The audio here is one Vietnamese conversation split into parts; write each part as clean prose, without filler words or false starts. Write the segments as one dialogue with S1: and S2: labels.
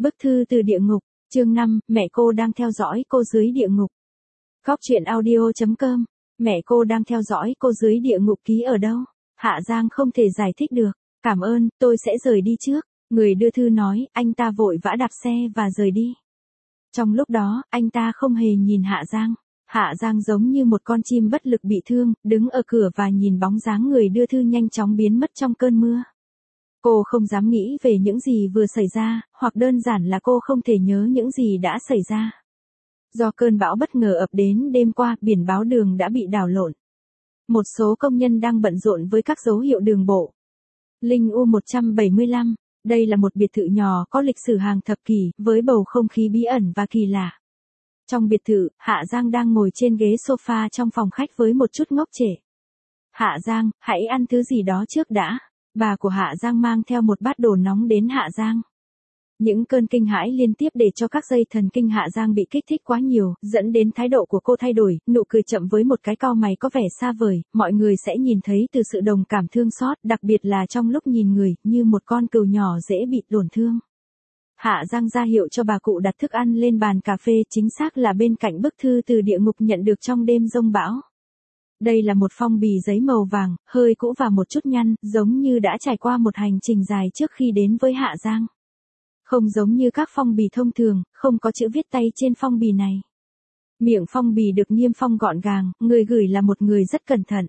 S1: Bức thư từ địa ngục, chương 5, mẹ cô đang theo dõi cô dưới địa ngục. Góc truyện audio.com, mẹ cô đang theo dõi cô dưới địa ngục ký ở đâu? Hạ Giang không thể giải thích được. Cảm ơn, tôi sẽ rời đi trước. Người đưa thư nói, anh ta vội vã đạp xe và rời đi. Trong lúc đó, anh ta không hề nhìn Hạ Giang. Hạ Giang giống như một con chim bất lực bị thương, đứng ở cửa và nhìn bóng dáng người đưa thư nhanh chóng biến mất trong cơn mưa. Cô không dám nghĩ về những gì vừa xảy ra, hoặc đơn giản là cô không thể nhớ những gì đã xảy ra. Do cơn bão bất ngờ ập đến đêm qua, biển báo đường đã bị đảo lộn. Một số công nhân đang bận rộn với các dấu hiệu đường bộ. Linh U175, đây là một biệt thự nhỏ có lịch sử hàng thập kỷ, với bầu không khí bí ẩn và kỳ lạ. Trong biệt thự, Hạ Giang đang ngồi trên ghế sofa trong phòng khách với một chút ngốc trệ. Hạ Giang, hãy ăn thứ gì đó trước đã. Bà của Hạ Giang mang theo một bát đồ nóng đến Hạ Giang. Những cơn kinh hãi liên tiếp để cho các dây thần kinh Hạ Giang bị kích thích quá nhiều, dẫn đến thái độ của cô thay đổi, nụ cười chậm với một cái cau mày có vẻ xa vời, mọi người sẽ nhìn thấy từ sự đồng cảm thương xót, đặc biệt là trong lúc nhìn người, như một con cừu nhỏ dễ bị tổn thương. Hạ Giang ra hiệu cho bà cụ đặt thức ăn lên bàn cà phê, chính xác là bên cạnh bức thư từ địa ngục nhận được trong đêm giông bão. Đây là một phong bì giấy màu vàng, hơi cũ và một chút nhăn, giống như đã trải qua một hành trình dài trước khi đến với Hạ Giang. Không giống như các phong bì thông thường, không có chữ viết tay trên phong bì này. Miệng phong bì được niêm phong gọn gàng, người gửi là một người rất cẩn thận.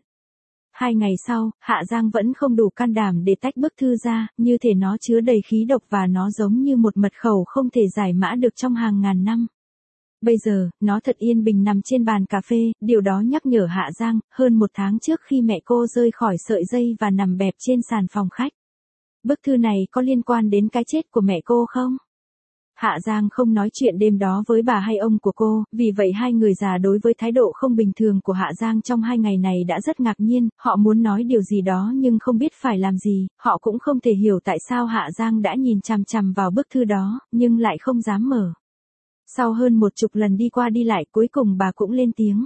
S1: 2 ngày sau, Hạ Giang vẫn không đủ can đảm để tách bức thư ra, như thể nó chứa đầy khí độc và nó giống như một mật khẩu không thể giải mã được trong hàng ngàn năm. Bây giờ, nó thật yên bình nằm trên bàn cà phê, điều đó nhắc nhở Hạ Giang, hơn 1 tháng trước khi mẹ cô rơi khỏi sợi dây và nằm bẹp trên sàn phòng khách. Bức thư này có liên quan đến cái chết của mẹ cô không? Hạ Giang không nói chuyện đêm đó với bà hay ông của cô, vì vậy hai người già đối với thái độ không bình thường của Hạ Giang trong 2 ngày này đã rất ngạc nhiên, họ muốn nói điều gì đó nhưng không biết phải làm gì, họ cũng không thể hiểu tại sao Hạ Giang đã nhìn chằm chằm vào bức thư đó, nhưng lại không dám mở. Sau hơn 10 lần đi qua đi lại, cuối cùng bà cũng lên tiếng.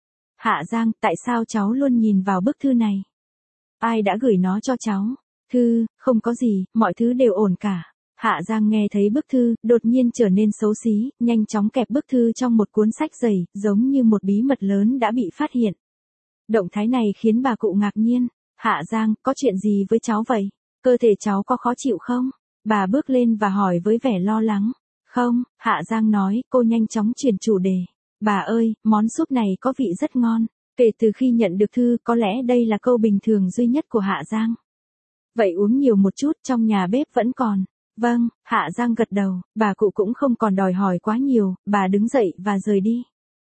S1: Hạ Giang, tại sao cháu luôn nhìn vào bức thư này? Ai đã gửi nó cho cháu? Thư, không có gì, mọi thứ đều ổn cả. Hạ Giang nghe thấy bức thư, đột nhiên trở nên xấu xí, nhanh chóng kẹp bức thư trong một cuốn sách dày, giống như một bí mật lớn đã bị phát hiện. Động thái này khiến bà cụ ngạc nhiên. Hạ Giang, có chuyện gì với cháu vậy? Cơ thể cháu có khó chịu không? Bà bước lên và hỏi với vẻ lo lắng. Không, Hạ Giang nói, cô nhanh chóng chuyển chủ đề. Bà ơi, món súp này có vị rất ngon. Kể từ khi nhận được thư, có lẽ đây là câu bình thường duy nhất của Hạ Giang. Vậy uống nhiều một chút, trong nhà bếp vẫn còn. Vâng, Hạ Giang gật đầu, bà cụ cũng không còn đòi hỏi quá nhiều, bà đứng dậy và rời đi.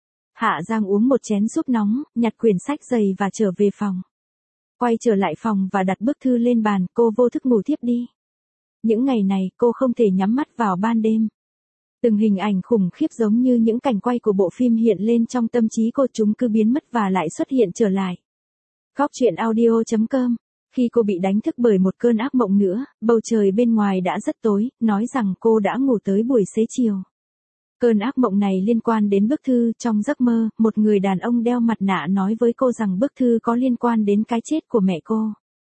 S1: Hạ Giang uống một chén súp nóng, nhặt quyển sách dày và trở về phòng. Quay trở lại phòng và đặt bức thư lên bàn, cô vô thức ngủ thiếp đi. Những ngày này, cô không thể nhắm mắt vào ban đêm. Từng hình ảnh khủng khiếp giống như những cảnh quay của bộ phim hiện lên trong tâm trí cô, chúng cứ biến mất và lại xuất hiện trở lại. Góc truyện audio.com. Khi cô bị đánh thức bởi một cơn ác mộng nữa, bầu trời bên ngoài đã rất tối, nói rằng cô đã ngủ tới buổi xế chiều. Cơn ác mộng này liên quan đến bức thư. Trong giấc mơ, một người đàn ông đeo mặt nạ nói với cô rằng bức thư có liên quan đến cái chết của mẹ cô.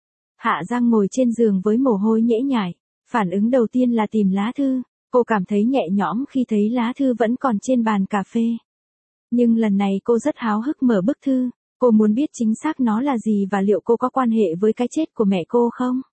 S1: Hạ Giang ngồi trên giường với mồ hôi nhễ nhại. Phản ứng đầu tiên là tìm lá thư. Cô cảm thấy nhẹ nhõm khi thấy lá thư vẫn còn trên bàn cà phê. Nhưng lần này cô rất háo hức mở bức thư. Cô muốn biết chính xác nó là gì và liệu cô có quan hệ với cái chết của mẹ cô không?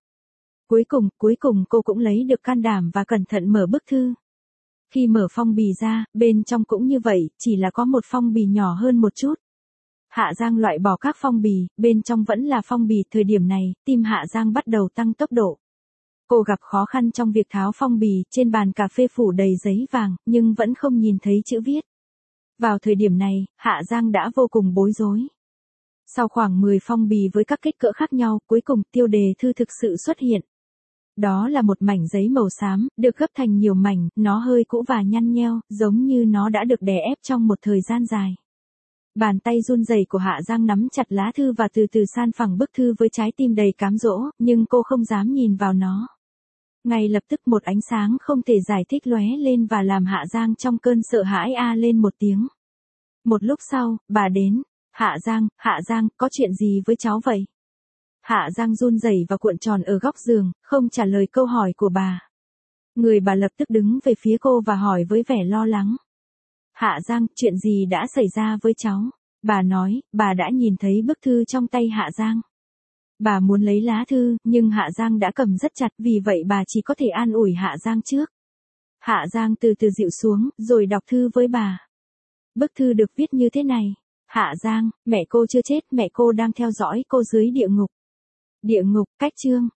S1: Cuối cùng cô cũng lấy được can đảm và cẩn thận mở bức thư. Khi mở phong bì ra, bên trong cũng như vậy, chỉ là có một phong bì nhỏ hơn một chút. Hạ Giang loại bỏ các phong bì, bên trong vẫn là phong bì. Thời điểm này, tim Hạ Giang bắt đầu tăng tốc độ. Cô gặp khó khăn trong việc tháo phong bì, trên bàn cà phê phủ đầy giấy vàng, nhưng vẫn không nhìn thấy chữ viết. Vào thời điểm này, Hạ Giang đã vô cùng bối rối. Sau khoảng 10 phong bì với các kích cỡ khác nhau, cuối cùng tiêu đề thư thực sự xuất hiện. Đó là một mảnh giấy màu xám, được gấp thành nhiều mảnh, nó hơi cũ và nhăn nheo, giống như nó đã được đè ép trong một thời gian dài. Bàn tay run rẩy của Hạ Giang nắm chặt lá thư và từ từ san phẳng bức thư với trái tim đầy cám dỗ, nhưng cô không dám nhìn vào nó. Ngay lập tức một ánh sáng không thể giải thích lóe lên và làm Hạ Giang trong cơn sợ hãi lên một tiếng. Một lúc sau, bà đến. Hạ Giang, có chuyện gì với cháu vậy? Hạ Giang run rẩy và cuộn tròn ở góc giường, không trả lời câu hỏi của bà. Người bà lập tức đứng về phía cô và hỏi với vẻ lo lắng. Hạ Giang, chuyện gì đã xảy ra với cháu? Bà nói, bà đã nhìn thấy bức thư trong tay Hạ Giang. Bà muốn lấy lá thư, nhưng Hạ Giang đã cầm rất chặt, vì vậy bà chỉ có thể an ủi Hạ Giang trước. Hạ Giang từ từ dịu xuống, rồi đọc thư với bà. Bức thư được viết như thế này. Hạ Giang, mẹ cô chưa chết, mẹ cô đang theo dõi cô dưới địa ngục. Địa ngục, cách chương.